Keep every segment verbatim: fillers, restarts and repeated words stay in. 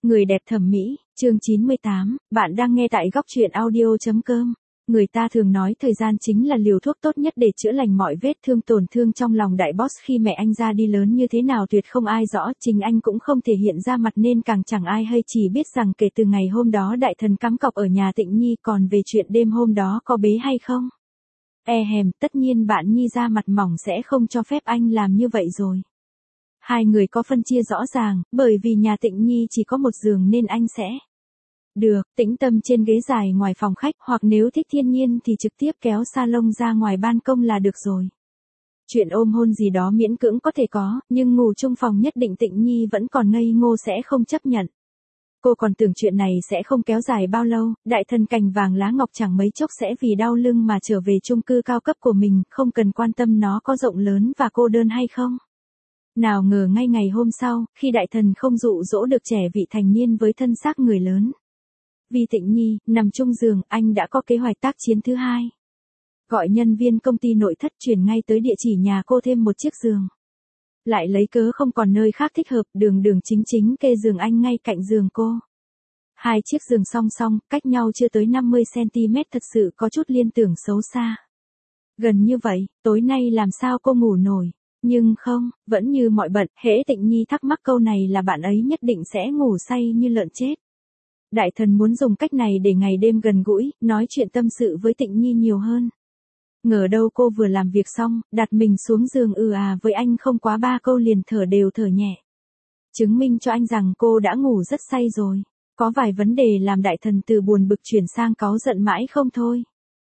Người đẹp thẩm mỹ, chương chín mươi tám, bạn đang nghe tại góc truyện audio.com. Người ta thường nói thời gian chính là liều thuốc tốt nhất để chữa lành mọi vết thương tổn thương trong lòng đại boss. Khi mẹ anh ra đi lớn như thế nào tuyệt không ai rõ, chính anh cũng không thể hiện ra mặt nên càng chẳng ai hay, chỉ biết rằng kể từ ngày hôm đó đại thần cắm cọc ở nhà Tịnh Nhi. Còn về chuyện đêm hôm đó có bế hay không? E hèm, tất nhiên bạn Nhi ra mặt mỏng sẽ không cho phép anh làm như vậy rồi. Hai người có phân chia rõ ràng, bởi vì nhà Tịnh Nhi chỉ có một giường nên anh sẽ được tĩnh tâm trên ghế dài ngoài phòng khách, hoặc nếu thích thiên nhiên thì trực tiếp kéo salon ra ngoài ban công là được rồi. Chuyện ôm hôn gì đó miễn cưỡng có thể có, nhưng ngủ chung phòng nhất định Tịnh Nhi vẫn còn ngây ngô sẽ không chấp nhận. Cô còn tưởng chuyện này sẽ không kéo dài bao lâu, đại thần cành vàng lá ngọc chẳng mấy chốc sẽ vì đau lưng mà trở về chung cư cao cấp của mình, không cần quan tâm nó có rộng lớn và cô đơn hay không. Nào ngờ ngay ngày hôm sau, khi đại thần không dụ dỗ được trẻ vị thành niên với thân xác người lớn. Vì Tịnh Nhi, nằm chung giường, anh đã có kế hoạch tác chiến thứ hai. Gọi nhân viên công ty nội thất chuyển ngay tới địa chỉ nhà cô thêm một chiếc giường. Lại lấy cớ không còn nơi khác thích hợp, đường đường chính chính kê giường anh ngay cạnh giường cô. Hai chiếc giường song song, cách nhau chưa tới năm mươi xăng-ti-mét, thật sự có chút liên tưởng xấu xa. Gần như vậy, tối nay làm sao cô ngủ nổi? Nhưng không, vẫn như mọi bận, hễ Tịnh Nhi thắc mắc câu này là bạn ấy nhất định sẽ ngủ say như lợn chết. Đại thần muốn dùng cách này để ngày đêm gần gũi, nói chuyện tâm sự với Tịnh Nhi nhiều hơn. Ngờ đâu cô vừa làm việc xong, đặt mình xuống giường ừ à với anh không quá ba câu liền thở đều thở nhẹ. Chứng minh cho anh rằng cô đã ngủ rất say rồi. Có vài vấn đề làm đại thần từ buồn bực chuyển sang cáu giận mãi không thôi.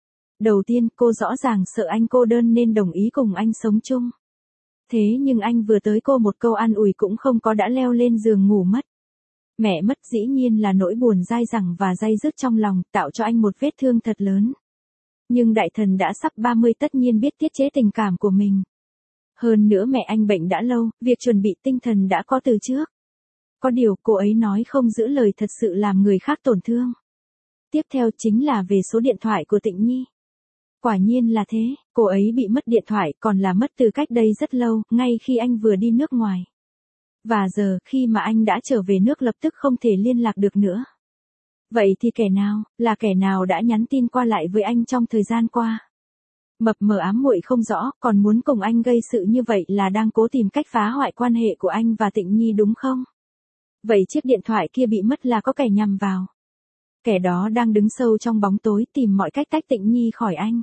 Đầu tiên, cô rõ ràng sợ anh cô đơn nên đồng ý cùng anh sống chung. Thế nhưng anh vừa tới cô một câu an ủi cũng không có đã leo lên giường ngủ mất. Mẹ mất dĩ nhiên là nỗi buồn dai dẳng và day dứt trong lòng, tạo cho anh một vết thương thật lớn. Nhưng đại thần đã sắp ba mươi tất nhiên biết tiết chế tình cảm của mình. Hơn nữa mẹ anh bệnh đã lâu, việc chuẩn bị tinh thần đã có từ trước. Có điều cô ấy nói không giữ lời thật sự làm người khác tổn thương. Tiếp theo chính là về số điện thoại của Tịnh Nhi. Quả nhiên là thế, cô ấy bị mất điện thoại còn là mất từ cách đây rất lâu, ngay khi anh vừa đi nước ngoài. Và giờ, khi mà anh đã trở về nước lập tức không thể liên lạc được nữa. Vậy thì kẻ nào, là kẻ nào đã nhắn tin qua lại với anh trong thời gian qua? Mập mờ ám muội không rõ, còn muốn cùng anh gây sự như vậy là đang cố tìm cách phá hoại quan hệ của anh và Tịnh Nhi đúng không? Vậy chiếc điện thoại kia bị mất là có kẻ nhằm vào. Kẻ đó đang đứng sâu trong bóng tối tìm mọi cách tách Tịnh Nhi khỏi anh.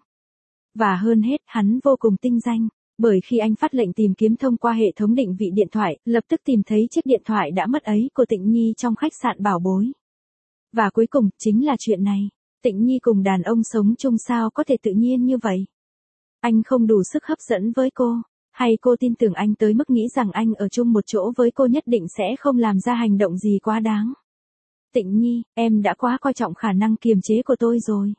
Và hơn hết, hắn vô cùng tinh danh, bởi khi anh phát lệnh tìm kiếm thông qua hệ thống định vị điện thoại, lập tức tìm thấy chiếc điện thoại đã mất ấy của Tịnh Nhi trong khách sạn Bảo Bối. Và cuối cùng, chính là chuyện này. Tịnh Nhi cùng đàn ông sống chung sao có thể tự nhiên như vậy? Anh không đủ sức hấp dẫn với cô, hay cô tin tưởng anh tới mức nghĩ rằng anh ở chung một chỗ với cô nhất định sẽ không làm ra hành động gì quá đáng? Tịnh Nhi, em đã quá coi trọng khả năng kiềm chế của tôi rồi.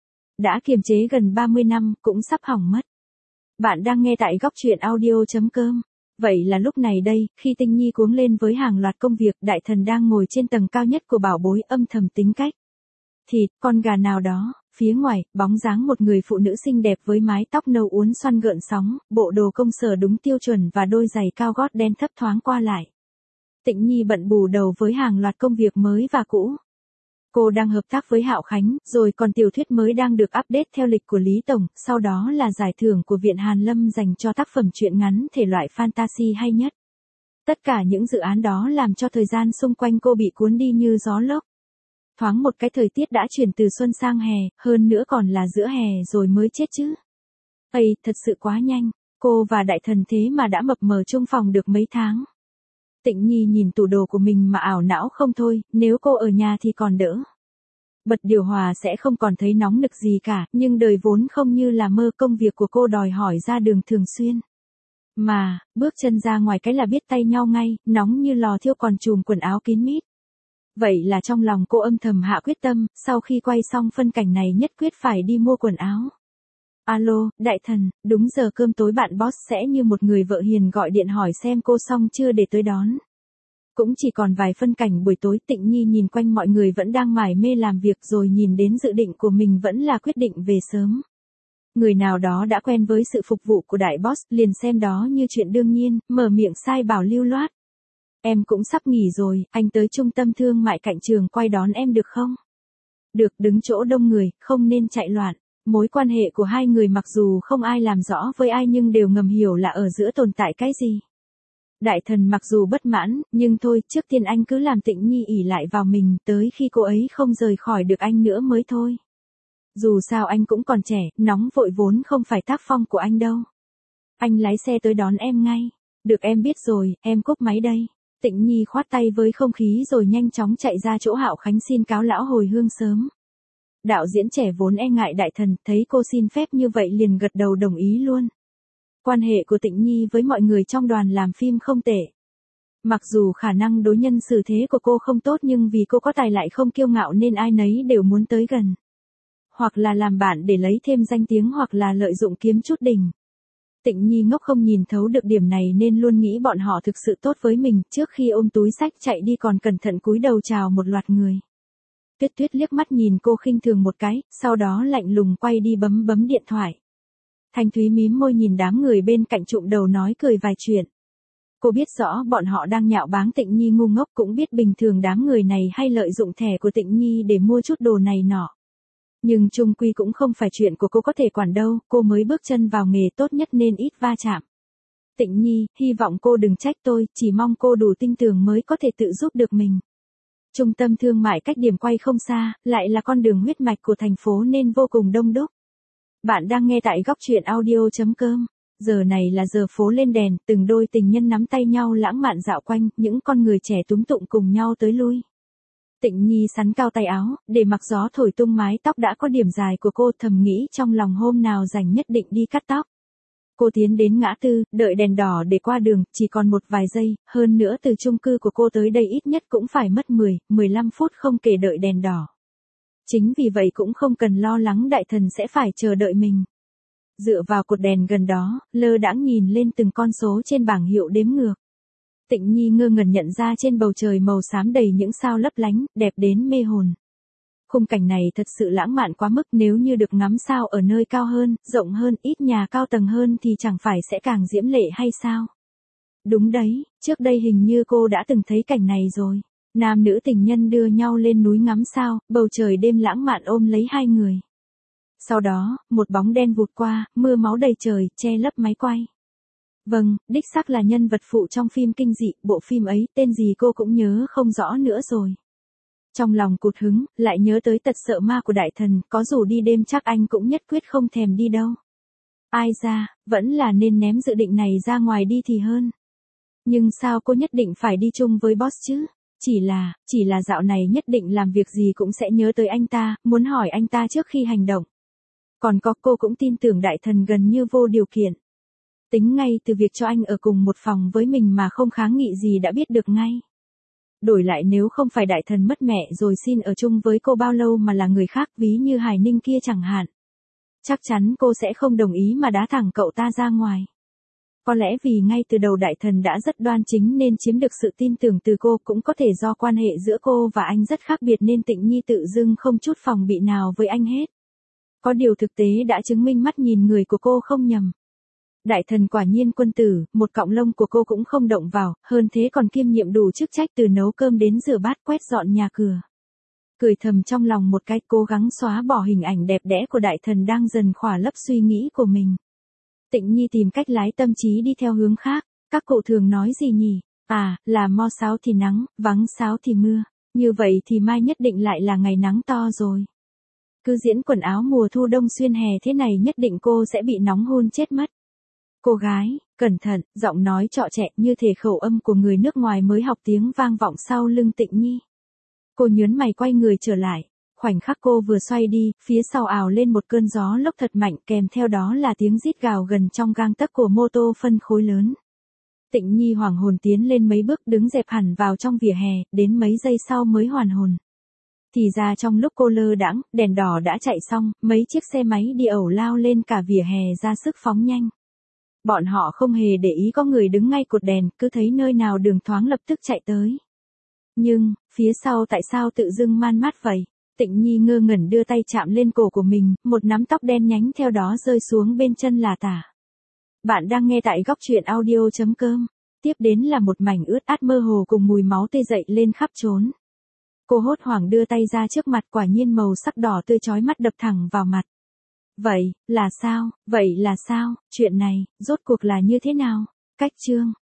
Đã kiềm chế gần ba mươi năm, cũng sắp hỏng mất. Bạn đang nghe tại góc truyện audio.com. Vậy là lúc này đây, khi Tịnh Nhi cuống lên với hàng loạt công việc, đại thần đang ngồi trên tầng cao nhất của Bảo Bối âm thầm tính cách. Thì, con gà nào đó, phía ngoài, bóng dáng một người phụ nữ xinh đẹp với mái tóc nâu uốn xoăn gợn sóng, bộ đồ công sở đúng tiêu chuẩn và đôi giày cao gót đen thấp thoáng qua lại. Tịnh Nhi bận bù đầu với hàng loạt công việc mới và cũ. Cô đang hợp tác với Hạo Khánh, rồi còn tiểu thuyết mới đang được update theo lịch của Lý Tổng, sau đó là giải thưởng của Viện Hàn Lâm dành cho tác phẩm truyện ngắn thể loại fantasy hay nhất. Tất cả những dự án đó làm cho thời gian xung quanh cô bị cuốn đi như gió lốc. Thoáng một cái thời tiết đã chuyển từ xuân sang hè, hơn nữa còn là giữa hè rồi mới chết chứ. Ây, thật sự quá nhanh, cô và đại thần thế mà đã mập mờ chung phòng được mấy tháng. Tịnh Nhi nhìn tủ đồ của mình mà ảo não không thôi, nếu cô ở nhà thì còn đỡ. Bật điều hòa sẽ không còn thấy nóng nực gì cả, nhưng đời vốn không như là mơ, công việc của cô đòi hỏi ra đường thường xuyên. Mà, bước chân ra ngoài cái là biết tay nhau ngay, nóng như lò thiêu còn chùm quần áo kín mít. Vậy là trong lòng cô âm thầm hạ quyết tâm, sau khi quay xong phân cảnh này nhất quyết phải đi mua quần áo. Alo, đại thần, đúng giờ cơm tối bạn boss sẽ như một người vợ hiền gọi điện hỏi xem cô xong chưa để tới đón. Cũng chỉ còn vài phân cảnh buổi tối, Tịnh Nhi nhìn quanh mọi người vẫn đang mải mê làm việc rồi nhìn đến dự định của mình vẫn là quyết định về sớm. Người nào đó đã quen với sự phục vụ của đại boss, liền xem đó như chuyện đương nhiên, mở miệng sai bảo lưu loát. Em cũng sắp nghỉ rồi, anh tới trung tâm thương mại cạnh trường quay đón em được không? Được, đứng chỗ đông người, không nên chạy loạn. Mối quan hệ của hai người mặc dù không ai làm rõ với ai nhưng đều ngầm hiểu là ở giữa tồn tại cái gì. Đại thần mặc dù bất mãn, nhưng thôi, trước tiên anh cứ làm Tịnh Nhi ỷ lại vào mình, tới khi cô ấy không rời khỏi được anh nữa mới thôi. Dù sao anh cũng còn trẻ, nóng vội vốn không phải tác phong của anh đâu. Anh lái xe tới đón em ngay. Được, em biết rồi, em cúp máy đây. Tịnh Nhi khoát tay với không khí rồi nhanh chóng chạy ra chỗ Hạo Khánh xin cáo lão hồi hương sớm. Đạo diễn trẻ vốn e ngại đại thần, thấy cô xin phép như vậy liền gật đầu đồng ý luôn. Quan hệ của Tịnh Nhi với mọi người trong đoàn làm phim không tệ. Mặc dù khả năng đối nhân xử thế của cô không tốt nhưng vì cô có tài lại không kiêu ngạo nên ai nấy đều muốn tới gần. Hoặc là làm bạn để lấy thêm danh tiếng hoặc là lợi dụng kiếm chút đỉnh. Tịnh Nhi ngốc không nhìn thấu được điểm này nên luôn nghĩ bọn họ thực sự tốt với mình, trước khi ôm túi sách chạy đi còn cẩn thận cúi đầu chào một loạt người. Tuyết Tuyết liếc mắt nhìn cô khinh thường một cái, sau đó lạnh lùng quay đi bấm bấm điện thoại. Thanh Thúy mím môi nhìn đám người bên cạnh trụm đầu nói cười vài chuyện. Cô biết rõ bọn họ đang nhạo báng Tịnh Nhi ngu ngốc, cũng biết bình thường đám người này hay lợi dụng thẻ của Tịnh Nhi để mua chút đồ này nọ. Nhưng chung quy cũng không phải chuyện của cô có thể quản đâu, cô mới bước chân vào nghề tốt nhất nên ít va chạm. Tịnh Nhi, hy vọng cô đừng trách tôi, chỉ mong cô đủ tinh tường mới có thể tự giúp được mình. Trung tâm thương mại cách điểm quay không xa, lại là con đường huyết mạch của thành phố nên vô cùng đông đúc. Bạn đang nghe tại góc truyện audio chấm com. Giờ này là giờ phố lên đèn, từng đôi tình nhân nắm tay nhau lãng mạn dạo quanh, những con người trẻ túm tụng cùng nhau tới lui. Tịnh Nhi sắn cao tay áo, để mặc gió thổi tung mái tóc đã có điểm dài của cô, thầm nghĩ trong lòng hôm nào rảnh nhất định đi cắt tóc. Cô tiến đến ngã tư, đợi đèn đỏ để qua đường, chỉ còn một vài giây, hơn nữa từ chung cư của cô tới đây ít nhất cũng phải mất mười, mười lăm phút không kể đợi đèn đỏ. Chính vì vậy cũng không cần lo lắng đại thần sẽ phải chờ đợi mình. Dựa vào cột đèn gần đó, lơ đãng nhìn lên từng con số trên bảng hiệu đếm ngược. Tịnh Nhi ngơ ngẩn nhận ra trên bầu trời màu xám đầy những sao lấp lánh, đẹp đến mê hồn. Khung cảnh này thật sự lãng mạn quá mức, nếu như được ngắm sao ở nơi cao hơn, rộng hơn, ít nhà cao tầng hơn thì chẳng phải sẽ càng diễm lệ hay sao? Đúng đấy, trước đây hình như cô đã từng thấy cảnh này rồi. Nam nữ tình nhân đưa nhau lên núi ngắm sao, bầu trời đêm lãng mạn ôm lấy hai người. Sau đó, một bóng đen vụt qua, mưa máu đầy trời, che lấp máy quay. Vâng, đích xác là nhân vật phụ trong phim kinh dị, bộ phim ấy, tên gì cô cũng nhớ không rõ nữa rồi. Trong lòng cụt hứng, lại nhớ tới tật sợ ma của đại thần, có dù đi đêm chắc anh cũng nhất quyết không thèm đi đâu. Ai ra, vẫn là nên ném dự định này ra ngoài đi thì hơn. Nhưng sao cô nhất định phải đi chung với boss chứ? Chỉ là, chỉ là dạo này nhất định làm việc gì cũng sẽ nhớ tới anh ta, muốn hỏi anh ta trước khi hành động. Còn có, cô cũng tin tưởng đại thần gần như vô điều kiện. Tính ngay từ việc cho anh ở cùng một phòng với mình mà không kháng nghị gì đã biết được ngay. Đổi lại nếu không phải đại thần mất mẹ rồi xin ở chung với cô bao lâu mà là người khác, ví như Hải Ninh kia chẳng hạn. Chắc chắn cô sẽ không đồng ý mà đá thẳng cậu ta ra ngoài. Có lẽ vì ngay từ đầu đại thần đã rất đoan chính nên chiếm được sự tin tưởng từ cô, cũng có thể do quan hệ giữa cô và anh rất khác biệt nên Tịnh Nhi tự dưng không chút phòng bị nào với anh hết. Có điều thực tế đã chứng minh mắt nhìn người của cô không nhầm. Đại thần quả nhiên quân tử, một cọng lông của cô cũng không động vào, hơn thế còn kiêm nhiệm đủ chức trách từ nấu cơm đến rửa bát quét dọn nhà cửa. Cười thầm trong lòng một cái, cố gắng xóa bỏ hình ảnh đẹp đẽ của đại thần đang dần khỏa lấp suy nghĩ của mình. Tịnh Nhi tìm cách lái tâm trí đi theo hướng khác. Các cụ thường nói gì nhỉ? À, là mo sáo thì nắng, vắng sáo thì mưa. Như vậy thì mai nhất định lại là ngày nắng to rồi. Cứ diễn quần áo mùa thu đông xuyên hè thế này nhất định cô sẽ bị nóng hun chết mất. Cô gái, cẩn thận, giọng nói trọ trẹ như thể khẩu âm của người nước ngoài mới học tiếng vang vọng sau lưng Tịnh Nhi. Cô nhớn mày quay người trở lại. Khoảnh khắc cô vừa xoay đi, phía sau ào lên một cơn gió lốc thật mạnh, kèm theo đó là tiếng rít gào gần trong gang tấc của mô tô phân khối lớn. Tịnh Nhi hoảng hồn tiến lên mấy bước, đứng dẹp hẳn vào trong vỉa hè, đến mấy giây sau mới hoàn hồn. Thì ra trong lúc cô lơ đãng, đèn đỏ đã chạy xong, mấy chiếc xe máy đi ẩu lao lên cả vỉa hè ra sức phóng nhanh. Bọn họ không hề để ý có người đứng ngay cột đèn, cứ thấy nơi nào đường thoáng lập tức chạy tới. Nhưng, phía sau tại sao tự dưng man mát vậy? Tịnh Nhi ngơ ngẩn đưa tay chạm lên cổ của mình, một nắm tóc đen nhánh theo đó rơi xuống bên chân là tả. Bạn đang nghe tại góc truyện audio chấm com. tiếp đến là một mảnh ướt át mơ hồ cùng mùi máu tê dậy lên khắp trốn. Cô hốt hoảng đưa tay ra trước mặt, quả nhiên màu sắc đỏ tươi chói mắt đập thẳng vào mặt. Vậy, là sao, vậy là sao, chuyện này, rốt cuộc là như thế nào? Cách chương